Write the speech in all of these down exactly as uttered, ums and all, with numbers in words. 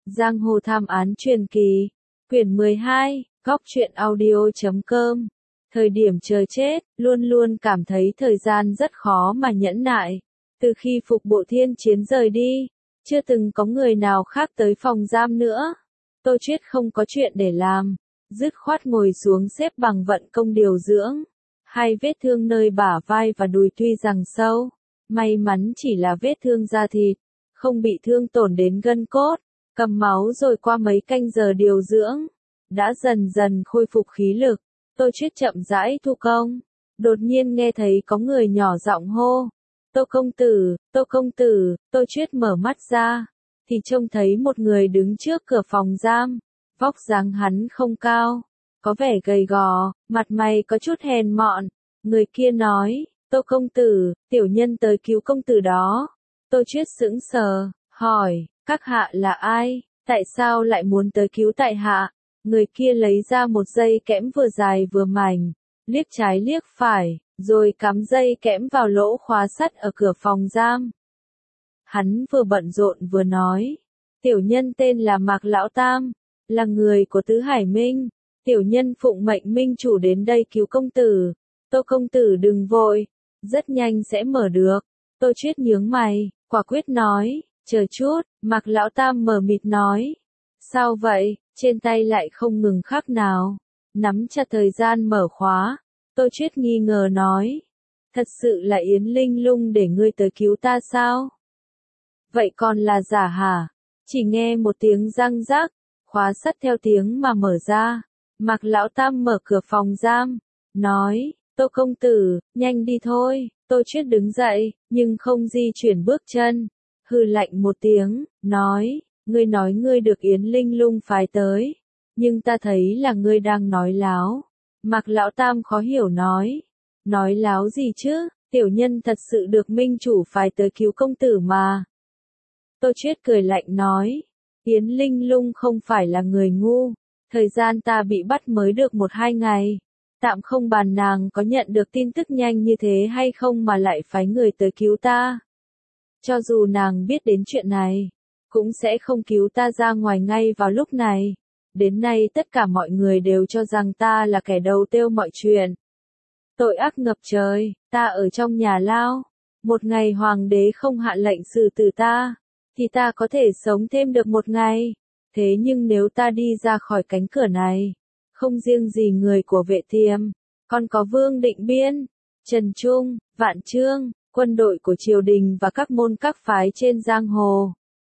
Giang hồ thám án truyền kỳ, quyển mười hai, góc truyện audio chấm com. Thời điểm chờ chết, luôn luôn cảm thấy thời gian rất khó mà nhẫn nại. Từ khi Phục Bộ Thiên Chiến rời đi, chưa từng có người nào khác tới phòng giam nữa. Tô Chuyết không có chuyện để làm, dứt khoát ngồi xuống xếp bằng vận công điều dưỡng. Hai vết thương nơi bả vai và đùi tuy rằng sâu, may mắn chỉ là vết thương da thịt, không bị thương tổn đến gân cốt. Cầm máu rồi qua mấy canh giờ điều dưỡng, đã dần dần khôi phục khí lực. Tô Chuyết chậm rãi thu công, đột nhiên nghe thấy có người nhỏ giọng hô. Tô công tử, Tô công tử. Tô Chuyết mở mắt ra, thì trông thấy một người đứng trước cửa phòng giam. Vóc dáng hắn không cao, có vẻ gầy gò, mặt mày có chút hèn mọn. Người kia nói, Tô công tử, tiểu nhân tới cứu công tử đó. Tô Chuyết sững sờ, hỏi, các hạ là ai, tại sao lại muốn tới cứu tại hạ? Người kia lấy ra một dây kẽm vừa dài vừa mảnh, liếc trái liếc phải, rồi cắm dây kẽm vào lỗ khóa sắt ở cửa phòng giam. Hắn vừa bận rộn vừa nói, tiểu nhân tên là Mạc Lão Tam, là người của Tứ Hải Minh, tiểu nhân phụng mệnh minh chủ đến đây cứu công tử. Tô công tử đừng vội, rất nhanh sẽ mở được. Tô Chuyết nhướng mày, quả quyết nói, chờ chút. Mạc Lão Tam mờ mịt nói, sao vậy? Trên tay lại không ngừng khắc nào, nắm chặt thời gian mở khóa. Tô Chuyết nghi ngờ nói, thật sự là Yến Linh Lung để ngươi tới cứu ta sao? Vậy còn là giả hả? Chỉ nghe một tiếng răng rắc, khóa sắt theo tiếng mà mở ra. Mạc Lão Tam mở cửa phòng giam, nói, Tô công tử, nhanh đi thôi. Tô Chuyết đứng dậy, nhưng không di chuyển bước chân, hừ lạnh một tiếng, nói, ngươi nói ngươi được Yến Linh Lung phái tới, nhưng ta thấy là ngươi đang nói láo. Mạc Lão Tam khó hiểu nói, nói láo gì chứ, tiểu nhân thật sự được minh chủ phái tới cứu công tử mà. Tô Chuyết cười lạnh nói, Yến Linh Lung không phải là người ngu, thời gian ta bị bắt mới được một hai ngày. Tạm không bàn nàng có nhận được tin tức nhanh như thế hay không mà lại phái người tới cứu ta. Cho dù nàng biết đến chuyện này, cũng sẽ không cứu ta ra ngoài ngay vào lúc này. Đến nay tất cả mọi người đều cho rằng ta là kẻ đầu tiêu mọi chuyện. Tội ác ngập trời, ta ở trong nhà lao. Một ngày hoàng đế không hạ lệnh xử tử ta, thì ta có thể sống thêm được một ngày. Thế nhưng nếu ta đi ra khỏi cánh cửa này, không riêng gì người của Vệ Tiềm, còn có Vương Định Biên, Trần Trung, Vạn Trương, quân đội của triều đình và các môn các phái trên giang hồ,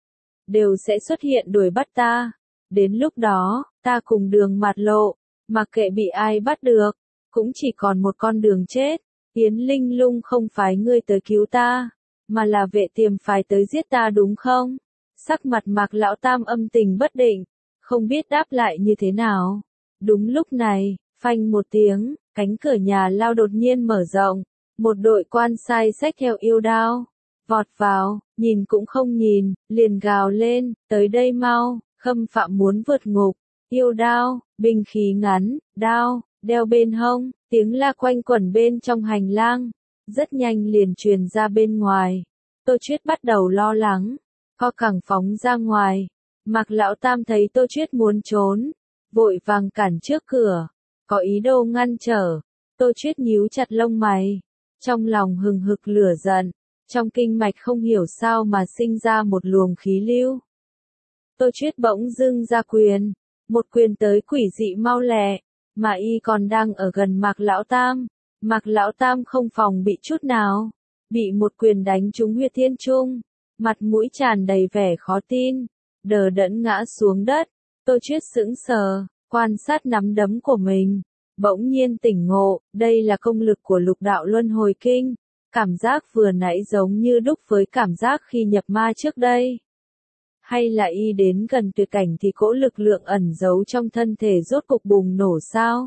đều sẽ xuất hiện đuổi bắt ta. Đến lúc đó, ta cùng đường mạt lộ, mặc kệ bị ai bắt được, cũng chỉ còn một con đường chết. Yến Linh Lung không phái ngươi tới cứu ta, mà là Vệ Tiềm phái tới giết ta đúng không? Sắc mặt Mạc Lão Tam âm tình bất định, không biết đáp lại như thế nào. Đúng lúc này, phanh một tiếng, cánh cửa nhà lao đột nhiên mở rộng, một đội quan sai xách theo yêu đao, vọt vào, nhìn cũng không nhìn, liền gào lên, tới đây mau, khâm phạm muốn vượt ngục. Yêu đao, binh khí ngắn, đao, đeo bên hông, tiếng la quanh quẩn bên trong hành lang, rất nhanh liền truyền ra bên ngoài. Tô Chuyết bắt đầu lo lắng, co cẳng phóng ra ngoài. Mạc Lão Tam thấy Tô Chuyết muốn trốn, vội vàng cản trước cửa, có ý đồ ngăn trở. Tô Chuyết nhíu chặt lông mày, trong lòng hừng hực lửa giận, trong kinh mạch không hiểu sao mà sinh ra một luồng khí lưu. Tô Chuyết bỗng dưng ra quyền, một quyền tới quỷ dị mau lẹ, mà y còn đang ở gần Mạc Lão Tam. Mạc Lão Tam không phòng bị chút nào, bị một quyền đánh trúng huyệt thiên trung, mặt mũi tràn đầy vẻ khó tin, đờ đẫn ngã xuống đất. Tô Chuyết sững sờ, quan sát nắm đấm của mình, bỗng nhiên tỉnh ngộ, đây là công lực của lục đạo luân hồi kinh. Cảm giác vừa nãy giống như đúc với cảm giác khi nhập ma trước đây. Hay là y đến gần tuyệt cảnh thì cỗ lực lượng ẩn giấu trong thân thể rốt cục bùng nổ sao?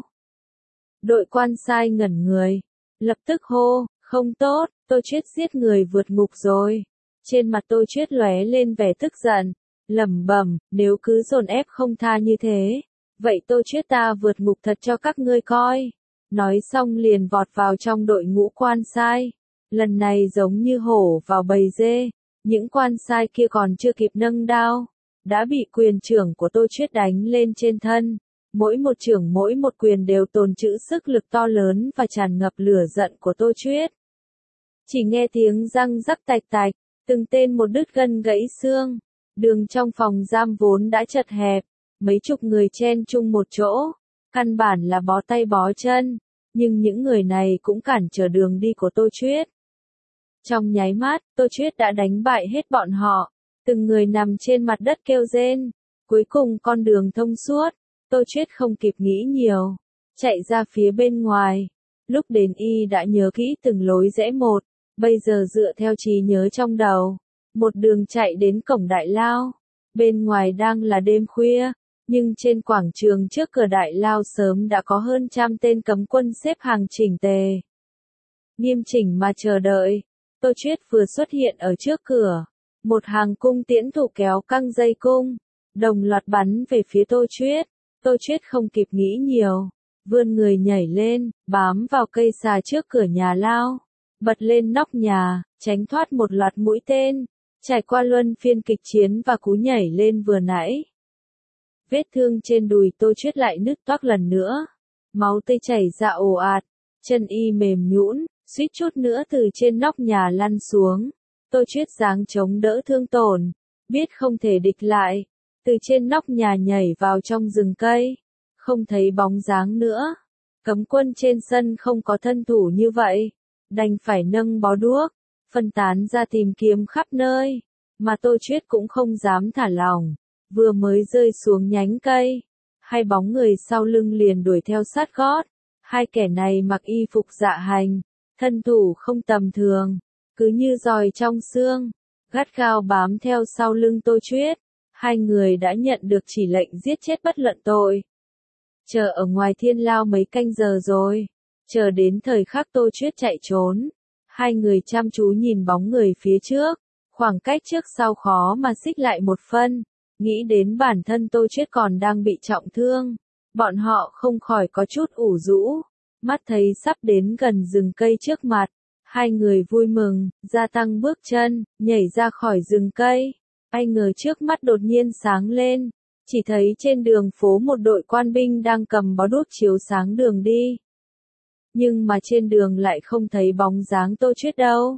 Đội quan sai ngẩn người, lập tức hô, không tốt, Tô Chuyết giết người vượt ngục rồi. Trên mặt Tô Chuyết lóe lên vẻ tức giận, lẩm bẩm, nếu cứ dồn ép không tha như thế, vậy Tô Chuyết ta vượt ngục thật cho các ngươi coi. Nói xong liền vọt vào trong đội ngũ quan sai. Lần này giống như hổ vào bầy dê, những quan sai kia còn chưa kịp nâng đao, đã bị quyền trưởng của Tô Chuyết đánh lên trên thân. Mỗi một chưởng mỗi một quyền đều tồn trữ sức lực to lớn và tràn ngập lửa giận của Tô Chuyết. Chỉ nghe tiếng răng rắc tạch tạch, từng tên một đứt gân gãy xương. Đường trong phòng giam vốn đã chật hẹp, mấy chục người chen chung một chỗ, căn bản là bó tay bó chân, nhưng những người này cũng cản trở đường đi của Tô Chuyết. Trong nháy mắt, Tô Chuyết đã đánh bại hết bọn họ, từng người nằm trên mặt đất kêu rên. Cuối cùng con đường thông suốt, Tô Chuyết không kịp nghĩ nhiều, chạy ra phía bên ngoài. Lúc đến y đã nhớ kỹ từng lối rẽ một, bây giờ dựa theo trí nhớ trong đầu, một đường chạy đến cổng đại lao. Bên ngoài đang là đêm khuya, nhưng trên quảng trường trước cửa đại lao sớm đã có hơn trăm tên cấm quân xếp hàng chỉnh tề. Nghiêm chỉnh mà chờ đợi. Tô Chuyết vừa xuất hiện ở trước cửa, một hàng cung tiễn thủ kéo căng dây cung, đồng loạt bắn về phía Tô Chuyết. Tô Chuyết không kịp nghĩ nhiều, vươn người nhảy lên, bám vào cây xà trước cửa nhà lao, bật lên nóc nhà, tránh thoát một loạt mũi tên, trải qua luân phiên kịch chiến và cú nhảy lên vừa nãy. Vết thương trên đùi Tô Chuyết lại nứt toác lần nữa, máu tươi chảy ra ồ ạt, chân y mềm nhũn, suýt chút nữa từ trên nóc nhà lăn xuống. Tô Chuyết giáng chống đỡ thương tổn, biết không thể địch lại, từ trên nóc nhà nhảy vào trong rừng cây, không thấy bóng dáng nữa. Cấm quân trên sân không có thân thủ như vậy, đành phải nâng bó đuốc, phân tán ra tìm kiếm khắp nơi, mà Tô Chuyết cũng không dám thả lỏng, vừa mới rơi xuống nhánh cây, hai bóng người sau lưng liền đuổi theo sát gót. Hai kẻ này mặc y phục dạ hành, thân thủ không tầm thường, cứ như giòi trong xương, gắt gao bám theo sau lưng Tô Chuyết. Hai người đã nhận được chỉ lệnh giết chết bất luận tội. Chờ ở ngoài thiên lao mấy canh giờ rồi, chờ đến thời khắc Tô Chuyết chạy trốn. Hai người chăm chú nhìn bóng người phía trước, khoảng cách trước sau khó mà xích lại một phân. Nghĩ đến bản thân Tô Chuyết còn đang bị trọng thương, bọn họ không khỏi có chút ủ rũ. Mắt thấy sắp đến gần rừng cây trước mặt, hai người vui mừng, gia tăng bước chân, nhảy ra khỏi rừng cây. Ai ngờ trước mắt đột nhiên sáng lên, chỉ thấy trên đường phố một đội quan binh đang cầm bó đuốc chiếu sáng đường đi. Nhưng mà trên đường lại không thấy bóng dáng Tô Chuyết đâu.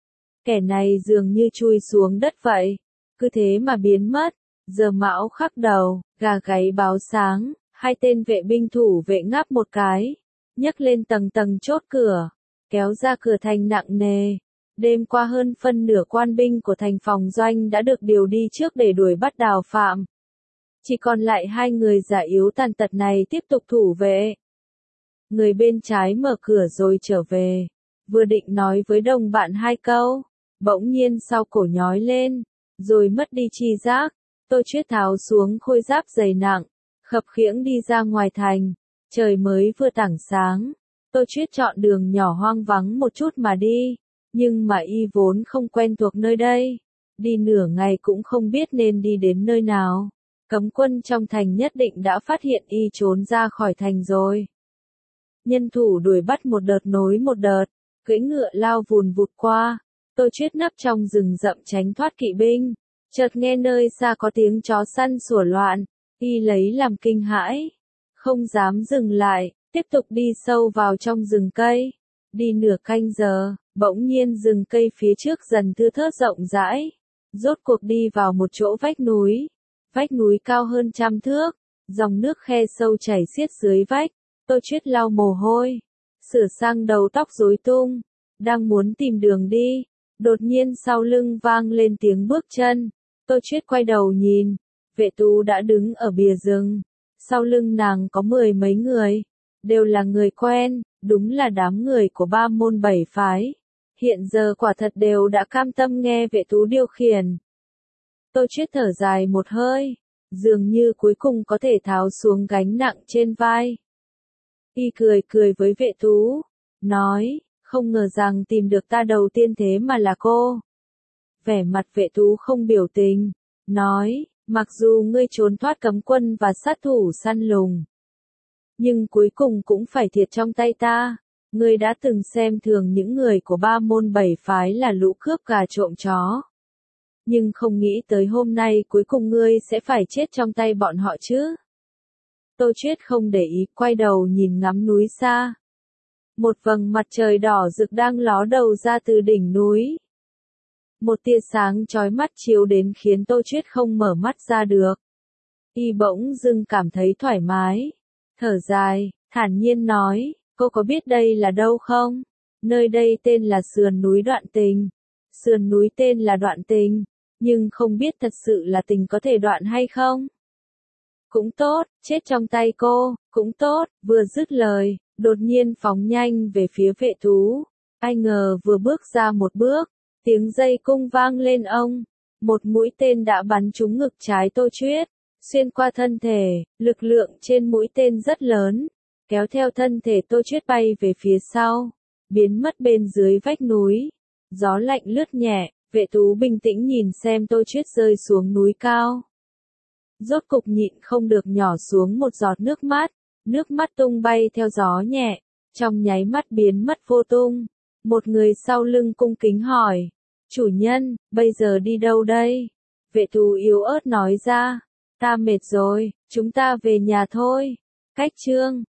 Kẻ này dường như chui xuống đất vậy, cứ thế mà biến mất. Giờ mão khắc đầu, gà gáy báo sáng, hai tên vệ binh thủ vệ ngáp một cái, nhấc lên tầng tầng chốt cửa, kéo ra cửa thành nặng nề. Đêm qua hơn phân nửa quan binh của thành phòng doanh đã được điều đi trước để đuổi bắt đào phạm. Chỉ còn lại hai người già yếu tàn tật này tiếp tục thủ vệ. Người bên trái mở cửa rồi trở về, vừa định nói với đồng bạn hai câu, bỗng nhiên sau cổ nhói lên, rồi mất đi tri giác. Tô Chuyết tháo xuống khôi giáp dày nặng, khập khiễng đi ra ngoài thành. Trời mới vừa tảng sáng, Tô Chuyết chọn đường nhỏ hoang vắng một chút mà đi. Nhưng mà y vốn không quen thuộc nơi đây, đi nửa ngày cũng không biết nên đi đến nơi nào. Cấm quân trong thành nhất định đã phát hiện y trốn ra khỏi thành rồi. Nhân thủ đuổi bắt một đợt nối một đợt, cưỡi ngựa lao vùn vụt qua. Tô Chuyết nấp trong rừng rậm tránh thoát kỵ binh, chợt nghe nơi xa có tiếng chó săn sủa loạn, y lấy làm kinh hãi, không dám dừng lại, tiếp tục đi sâu vào trong rừng cây. Đi nửa canh giờ, bỗng nhiên rừng cây phía trước dần thưa thớt rộng rãi, rốt cuộc đi vào một chỗ vách núi. Vách núi cao hơn trăm thước, dòng nước khe sâu chảy xiết dưới vách. Tô Chuyết lau mồ hôi, sửa sang đầu tóc rối tung, đang muốn tìm đường đi, đột nhiên sau lưng vang lên tiếng bước chân. Tô Chuyết quay đầu nhìn, vệ tú đã đứng ở bìa rừng, sau lưng nàng có mười mấy người, đều là người quen, đúng là đám người của ba môn bảy phái. Hiện giờ quả thật đều đã cam tâm nghe vệ tú điều khiển. Tô Chuyết thở dài một hơi, dường như cuối cùng có thể tháo xuống gánh nặng trên vai. Y cười cười với vệ tú, nói, không ngờ rằng tìm được ta đầu tiên thế mà là cô. Vẻ mặt vệ tú không biểu tình, nói, mặc dù ngươi trốn thoát cấm quân và sát thủ săn lùng, nhưng cuối cùng cũng phải thiệt trong tay ta. Ngươi đã từng xem thường những người của ba môn bảy phái là lũ cướp gà trộm chó. nhưng không nghĩ tới hôm nay cuối cùng ngươi sẽ phải chết trong tay bọn họ chứ. Tô Chuyết không để ý, quay đầu nhìn ngắm núi xa. Một vầng mặt trời đỏ rực đang ló đầu ra từ đỉnh núi. Một tia sáng chói mắt chiếu đến khiến Tô Chuyết không mở mắt ra được. Y bỗng dưng cảm thấy thoải mái. Thở dài, thản nhiên nói, cô có biết đây là đâu không? Nơi đây tên là sườn núi Đoạn Tình. Sườn núi tên là Đoạn Tình, nhưng không biết thật sự là tình có thể đoạn hay không? Cũng tốt, chết trong tay cô, cũng tốt, vừa dứt lời, đột nhiên phóng nhanh về phía vệ thú. Ai ngờ vừa bước ra một bước, tiếng dây cung vang lên ông. Một mũi tên đã bắn trúng ngực trái Tô Chuyết, xuyên qua thân thể, lực lượng trên mũi tên rất lớn, kéo theo thân thể Tô Chuyết bay về phía sau, biến mất bên dưới vách núi. Gió lạnh lướt nhẹ, vệ thú bình tĩnh nhìn xem Tô Chuyết rơi xuống núi cao. Rốt cục nhịn không được nhỏ xuống một giọt nước mắt, nước mắt tung bay theo gió nhẹ, trong nháy mắt biến mất vô tung. Một người sau lưng cung kính hỏi, chủ nhân, bây giờ đi đâu đây? Vệ thú yếu ớt nói ra, ta mệt rồi, chúng ta về nhà thôi. Cách chương